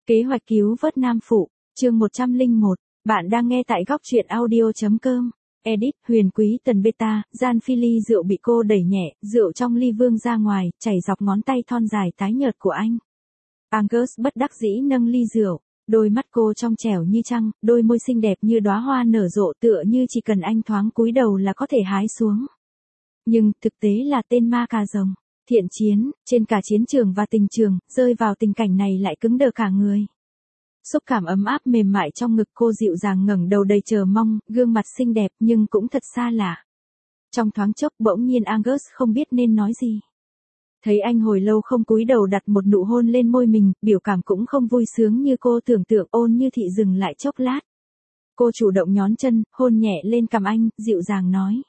Kế hoạch cứu vớt Nam Phụ, chương 101, bạn đang nghe tại góc truyện audio.com. Edit, Huyền Quý Tần Beta, gian phi ly rượu bị cô đẩy nhẹ, rượu trong ly vương ra ngoài, chảy dọc ngón tay thon dài tái nhợt của anh. Angus bất đắc dĩ nâng ly rượu, đôi mắt cô trong trẻo như trăng, đôi môi xinh đẹp như đóa hoa nở rộ tựa như chỉ cần anh thoáng cúi đầu là có thể hái xuống. Nhưng, thực tế là tên ma cà rồng. Thiện chiến, trên cả chiến trường và tình trường, rơi vào tình cảnh này lại cứng đờ cả người. Xúc cảm ấm áp mềm mại trong ngực cô dịu dàng ngẩng đầu đầy chờ mong, gương mặt xinh đẹp nhưng cũng thật xa lạ. Trong thoáng chốc bỗng nhiên Angus không biết nên nói gì. Thấy anh hồi lâu không cúi đầu đặt một nụ hôn lên môi mình, biểu cảm cũng không vui sướng như cô tưởng tượng. Ôn Như Thị dừng lại chốc lát. Cô chủ động nhón chân, hôn nhẹ lên cằm anh, dịu dàng nói.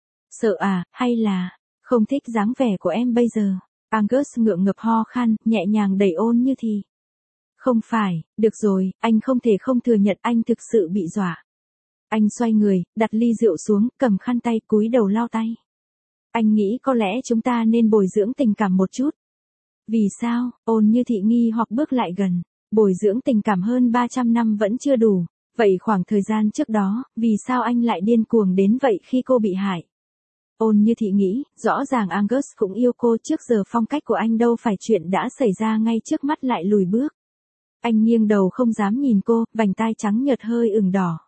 Sợ à, hay là... không thích dáng vẻ của em bây giờ. Angus ngượng ngập ho khan, nhẹ nhàng đẩy Ôn Như Thị. Không phải, được rồi, anh không thể không thừa nhận anh thực sự bị dọa. Anh xoay người, đặt ly rượu xuống, cầm khăn tay cúi đầu lau tay. Anh nghĩ có lẽ chúng ta nên bồi dưỡng tình cảm một chút. Vì sao? Ôn Như Thị nghi hoặc bước lại gần. Bồi dưỡng tình cảm hơn 300 năm vẫn chưa đủ. Vậy khoảng thời gian trước đó, vì sao anh lại điên cuồng đến vậy khi cô bị hại? Ôn Như Thị nghĩ, rõ ràng Angus cũng yêu cô, trước giờ phong cách của anh đâu phải chuyện đã xảy ra ngay trước mắt lại lùi bước. Anh nghiêng đầu không dám nhìn cô, vành tai trắng nhợt hơi ửng đỏ.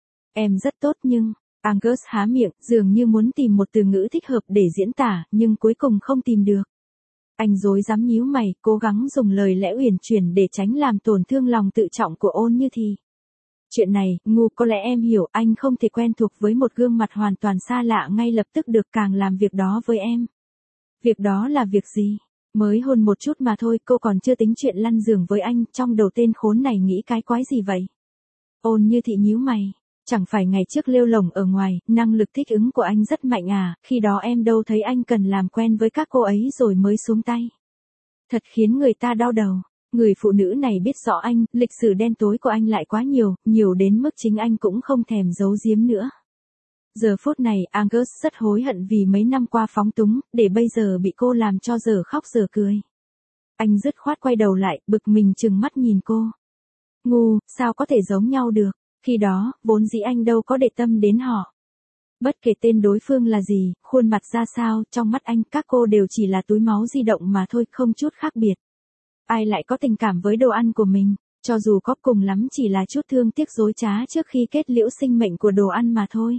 Em rất tốt nhưng... Angus há miệng, dường như muốn tìm một từ ngữ thích hợp để diễn tả, nhưng cuối cùng không tìm được. Anh rối rắm nhíu mày, cố gắng dùng lời lẽ uyển chuyển để tránh làm tổn thương lòng tự trọng của Ôn Như Thị. Chuyện này, ngu, có lẽ em hiểu, anh không thể quen thuộc với một gương mặt hoàn toàn xa lạ ngay lập tức được, càng làm việc đó với em. Việc đó là việc gì? Mới hôn một chút mà thôi, cô còn chưa tính chuyện lăn giường với anh, trong đầu tên khốn này nghĩ cái quái gì vậy? Ôn Như Thị nhíu mày. Chẳng phải ngày trước lêu lổng ở ngoài, năng lực thích ứng của anh rất mạnh à, khi đó em đâu thấy anh cần làm quen với các cô ấy rồi mới xuống tay. Thật khiến người ta đau đầu. Người phụ nữ này biết rõ anh, lịch sử đen tối của anh lại quá nhiều, nhiều đến mức chính anh cũng không thèm giấu giếm nữa. Giờ phút này, Angus rất hối hận vì mấy năm qua phóng túng, để bây giờ bị cô làm cho giờ khóc giờ cười. Anh dứt khoát quay đầu lại, bực mình trừng mắt nhìn cô. Ngu, sao có thể giống nhau được, khi đó, vốn dĩ anh đâu có để tâm đến họ. Bất kể tên đối phương là gì, khuôn mặt ra sao, trong mắt anh các cô đều chỉ là túi máu di động mà thôi, không chút khác biệt. Ai lại có tình cảm với đồ ăn của mình, cho dù có cùng lắm chỉ là chút thương tiếc dối trá trước khi kết liễu sinh mệnh của đồ ăn mà thôi.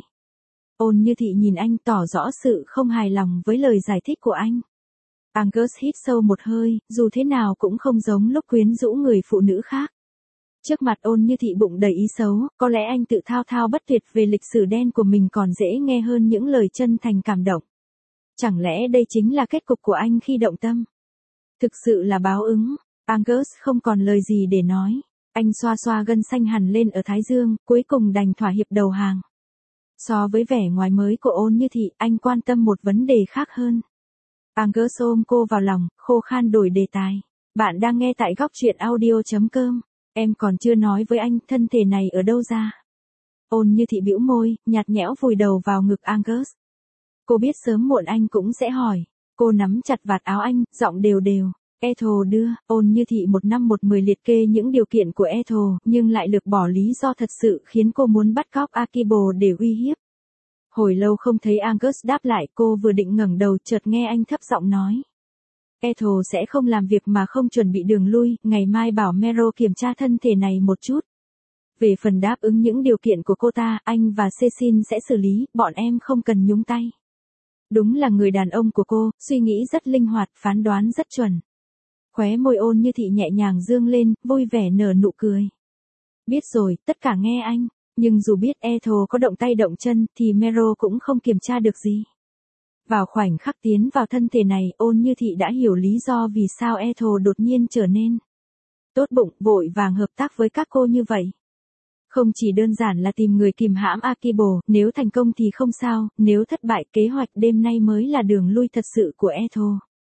Ôn Như Thị nhìn anh tỏ rõ sự không hài lòng với lời giải thích của anh. Angus hít sâu một hơi, dù thế nào cũng không giống lúc quyến rũ người phụ nữ khác. Trước mặt Ôn Như Thị bụng đầy ý xấu, có lẽ anh tự thao thao bất tuyệt về lịch sử đen của mình còn dễ nghe hơn những lời chân thành cảm động. Chẳng lẽ đây chính là kết cục của anh khi động tâm? Thực sự là báo ứng. Angus không còn lời gì để nói. Anh xoa xoa gân xanh hằn lên ở thái dương, cuối cùng đành thỏa hiệp đầu hàng. So với vẻ ngoài mới của Ôn Như Thị, anh quan tâm một vấn đề khác hơn. Angus ôm cô vào lòng, khô khan đổi đề tài. Bạn đang nghe tại góc truyện audio.com. Em còn chưa nói với anh, thân thể này ở đâu ra? Ôn Như Thị bĩu môi, nhạt nhẽo vùi đầu vào ngực Angus. Cô biết sớm muộn anh cũng sẽ hỏi. Cô nắm chặt vạt áo anh, giọng đều đều. Ethel đưa. Ôn Như Thị 1 năm 1 10 liệt kê những điều kiện của Ethel, nhưng lại lược bỏ lý do thật sự khiến cô muốn bắt cóc Akibo để uy hiếp. Hồi lâu không thấy Angus đáp lại, cô vừa định ngẩng đầu chợt nghe anh thấp giọng nói. Ethel sẽ không làm việc mà không chuẩn bị đường lui, ngày mai bảo Mero kiểm tra thân thể này một chút. Về phần đáp ứng những điều kiện của cô ta, anh và Cecil sẽ xử lý, bọn em không cần nhúng tay. Đúng là người đàn ông của cô, suy nghĩ rất linh hoạt, phán đoán rất chuẩn. Khóe môi Ôn Như Thị nhẹ nhàng dương lên, vui vẻ nở nụ cười. Biết rồi, tất cả nghe anh, nhưng dù biết Ethel có động tay động chân, thì Mero cũng không kiểm tra được gì. Vào khoảnh khắc tiến vào thân thể này, Ôn Như Thị đã hiểu lý do vì sao Ethel đột nhiên trở nên tốt bụng, vội vàng hợp tác với các cô như vậy. Không chỉ đơn giản là tìm người kìm hãm Akibo, nếu thành công thì không sao, nếu thất bại kế hoạch đêm nay mới là đường lui thật sự của Ethel.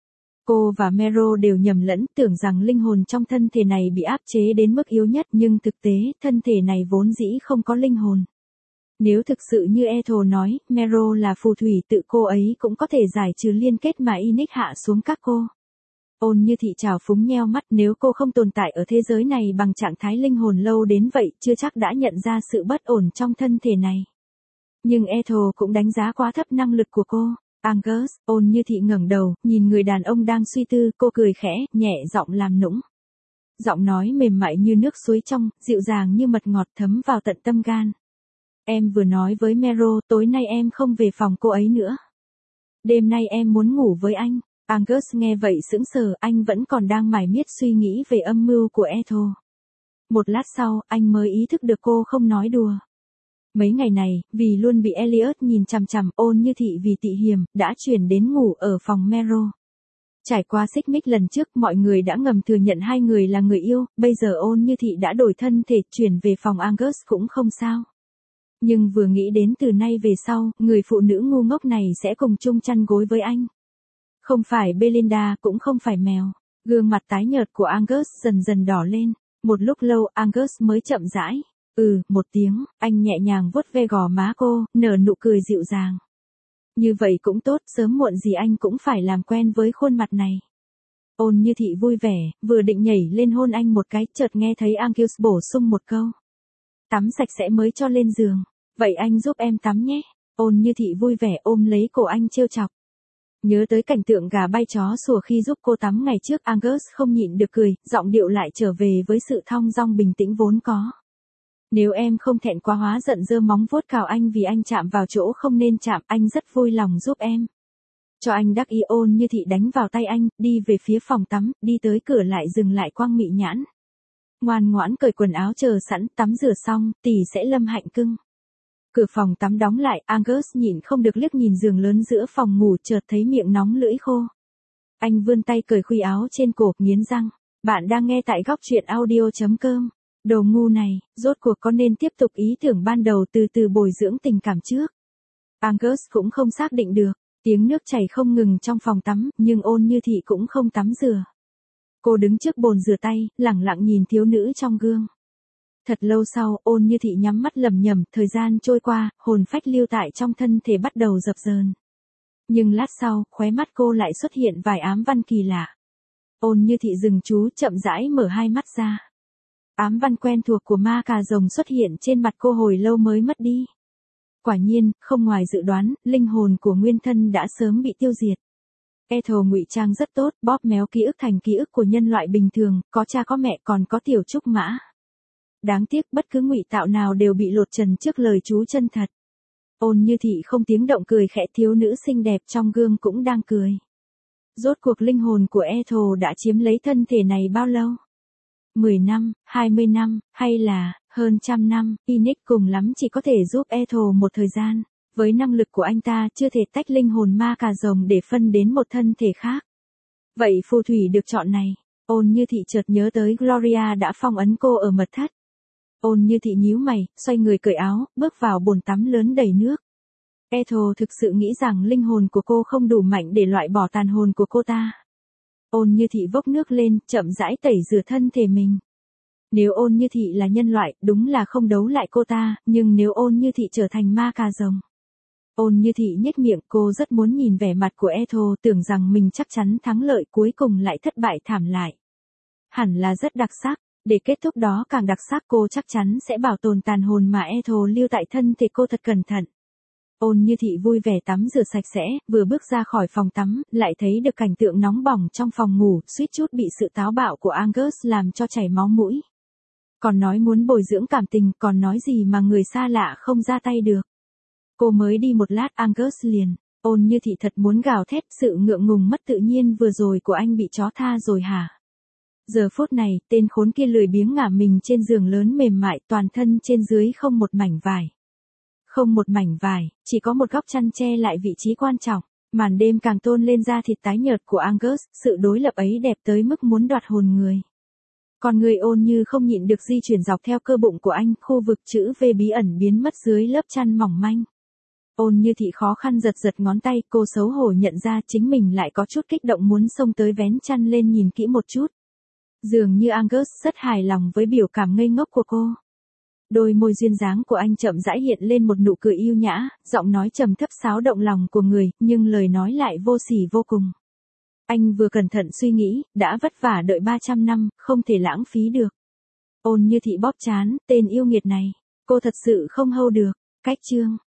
Cô và Mero đều nhầm lẫn, tưởng rằng linh hồn trong thân thể này bị áp chế đến mức yếu nhất, nhưng thực tế, thân thể này vốn dĩ không có linh hồn. Nếu thực sự như Ethel nói, Mero là phù thủy, tự cô ấy cũng có thể giải trừ liên kết mà Inic hạ xuống các cô. Ôn Như Thị trào phúng nheo mắt, nếu cô không tồn tại ở thế giới này bằng trạng thái linh hồn lâu đến vậy, chưa chắc đã nhận ra sự bất ổn trong thân thể này. Nhưng Ethel cũng đánh giá quá thấp năng lực của cô. Angus, Ôn Như Thị ngẩng đầu, nhìn người đàn ông đang suy tư, cô cười khẽ, nhẹ giọng làm nũng. Giọng nói mềm mại như nước suối trong, dịu dàng như mật ngọt thấm vào tận tâm gan. Em vừa nói với Mero, tối nay em không về phòng cô ấy nữa. Đêm nay em muốn ngủ với anh. Angus nghe vậy sững sờ, anh vẫn còn đang mải miết suy nghĩ về âm mưu của Ethel. Một lát sau, anh mới ý thức được cô không nói đùa. Mấy ngày này, vì luôn bị Elliot nhìn chằm chằm, Ôn Như Thị vì tị hiềm, đã chuyển đến ngủ ở phòng Mero. Trải qua xích mích lần trước, mọi người đã ngầm thừa nhận hai người là người yêu, bây giờ Ôn Như Thị đã đổi thân thể, chuyển về phòng Angus cũng không sao. Nhưng vừa nghĩ đến từ nay về sau, người phụ nữ ngu ngốc này sẽ cùng chung chăn gối với anh. Không phải Belinda, cũng không phải mèo. Gương mặt tái nhợt của Angus dần dần đỏ lên. Một lúc lâu Angus mới chậm rãi. Một tiếng, anh nhẹ nhàng vuốt ve gò má cô, nở nụ cười dịu dàng. Như vậy cũng tốt, sớm muộn gì anh cũng phải làm quen với khuôn mặt này. Ôn Như Thị vui vẻ, vừa định nhảy lên hôn anh một cái, chợt nghe thấy Angus bổ sung một câu. Tắm sạch sẽ mới cho lên giường. Vậy anh giúp em tắm nhé. Ôn Như Thị vui vẻ ôm lấy cổ anh trêu chọc. Nhớ tới cảnh tượng gà bay chó sủa khi giúp cô tắm ngày trước, Angus không nhịn được cười, giọng điệu lại trở về với sự thong dong bình tĩnh vốn có. Nếu em không thẹn quá hóa giận giơ móng vuốt cào anh vì anh chạm vào chỗ không nên chạm, anh rất vui lòng giúp em. Cho anh đắc ý. Ôn Như Thị đánh vào tay anh, đi về phía phòng tắm, đi tới cửa lại dừng lại quang mị nhãn. Ngoan ngoãn cởi quần áo chờ sẵn, tắm rửa xong, tỷ sẽ lâm hạnh cưng. Cửa phòng tắm đóng lại, Angus nhịn không được liếc nhìn giường lớn giữa phòng ngủ, chợt thấy miệng nóng lưỡi khô. Anh vươn tay cởi khuy áo trên cổ, nghiến răng. Bạn đang nghe tại góc truyện audio.com. Đồ ngu này, rốt cuộc có nên tiếp tục ý tưởng ban đầu từ từ bồi dưỡng tình cảm trước? Angus cũng không xác định được. Tiếng nước chảy không ngừng trong phòng tắm, nhưng Ôn Như Thị cũng không tắm rửa. Cô đứng trước bồn rửa tay, lẳng lặng nhìn thiếu nữ trong gương. Thật lâu sau, Ôn Như Thị nhắm mắt lẩm nhẩm, thời gian trôi qua, hồn phách lưu tại trong thân thể bắt đầu dập dờn. Nhưng lát sau, khóe mắt cô lại xuất hiện vài ám văn kỳ lạ. Ôn Như Thị dừng chú, chậm rãi mở hai mắt ra. Ám văn quen thuộc của ma cà rồng xuất hiện trên mặt cô hồi lâu mới mất đi. Quả nhiên, không ngoài dự đoán, linh hồn của nguyên thân đã sớm bị tiêu diệt. Ethel ngụy trang rất tốt, bóp méo ký ức thành ký ức của nhân loại bình thường, có cha có mẹ còn có tiểu trúc mã. Đáng tiếc bất cứ ngụy tạo nào đều bị lột trần trước lời chú chân thật. Ôn Như Thị không tiếng động cười khẽ, thiếu nữ xinh đẹp trong gương cũng đang cười. Rốt cuộc linh hồn của Ethel đã chiếm lấy thân thể này bao lâu? 10 năm, 20 năm, hay là hơn trăm năm? Inic cùng lắm chỉ có thể giúp Ethel một thời gian. Với năng lực của anh ta chưa thể tách linh hồn ma cà rồng để phân đến một thân thể khác. Vậy phù thủy được chọn này. Ôn Như Thị chợt nhớ tới Gloria đã phong ấn cô ở mật thất. Ôn Như Thị nhíu mày, xoay người cởi áo, bước vào bồn tắm lớn đầy nước. Ethel thực sự nghĩ rằng linh hồn của cô không đủ mạnh để loại bỏ tàn hồn của cô ta. Ôn Như Thị vốc nước lên, chậm rãi tẩy rửa thân thể mình. Nếu Ôn Như Thị là nhân loại, đúng là không đấu lại cô ta, nhưng nếu Ôn Như Thị trở thành ma cà rồng. Ôn Như Thị nhếch miệng, cô rất muốn nhìn vẻ mặt của Ethel, tưởng rằng mình chắc chắn thắng lợi, cuối cùng lại thất bại thảm lại. Hẳn là rất đặc sắc. Để kết thúc đó càng đặc sắc, cô chắc chắn sẽ bảo tồn tàn hồn mà Ethel lưu tại thân thể cô thật cẩn thận. Ôn Như Thị vui vẻ tắm rửa sạch sẽ, vừa bước ra khỏi phòng tắm, lại thấy được cảnh tượng nóng bỏng trong phòng ngủ, suýt chút bị sự táo bạo của Angus làm cho chảy máu mũi. Còn nói muốn bồi dưỡng cảm tình, còn nói gì mà người xa lạ không ra tay được. Cô mới đi một lát, Angus liền. Ôn Như Thị thật muốn gào thét, sự ngượng ngùng mất tự nhiên vừa rồi của anh bị chó tha rồi hả? Giờ phút này, tên khốn kia lười biếng ngả mình trên giường lớn mềm mại, toàn thân trên dưới không một mảnh vải. Không một mảnh vải, chỉ có một góc chăn che lại vị trí quan trọng. Màn đêm càng tôn lên da thịt tái nhợt của Angus, sự đối lập ấy đẹp tới mức muốn đoạt hồn người. Còn người Ôn Như không nhịn được di chuyển dọc theo cơ bụng của anh, khu vực chữ V bí ẩn biến mất dưới lớp chăn mỏng manh. Ôn Như Thị khó khăn giật giật ngón tay, cô xấu hổ nhận ra chính mình lại có chút kích động muốn xông tới vén chăn lên nhìn kỹ một chút. Dường như Angus rất hài lòng với biểu cảm ngây ngốc của cô. Đôi môi duyên dáng của anh chậm rãi hiện lên một nụ cười yêu nhã, giọng nói trầm thấp xáo động lòng của người, nhưng lời nói lại vô sỉ vô cùng. Anh vừa cẩn thận suy nghĩ, đã vất vả đợi 300 năm, không thể lãng phí được. Ôn Như Thị bóp trán, tên yêu nghiệt này. Cô thật sự không hâu được. Cách chương.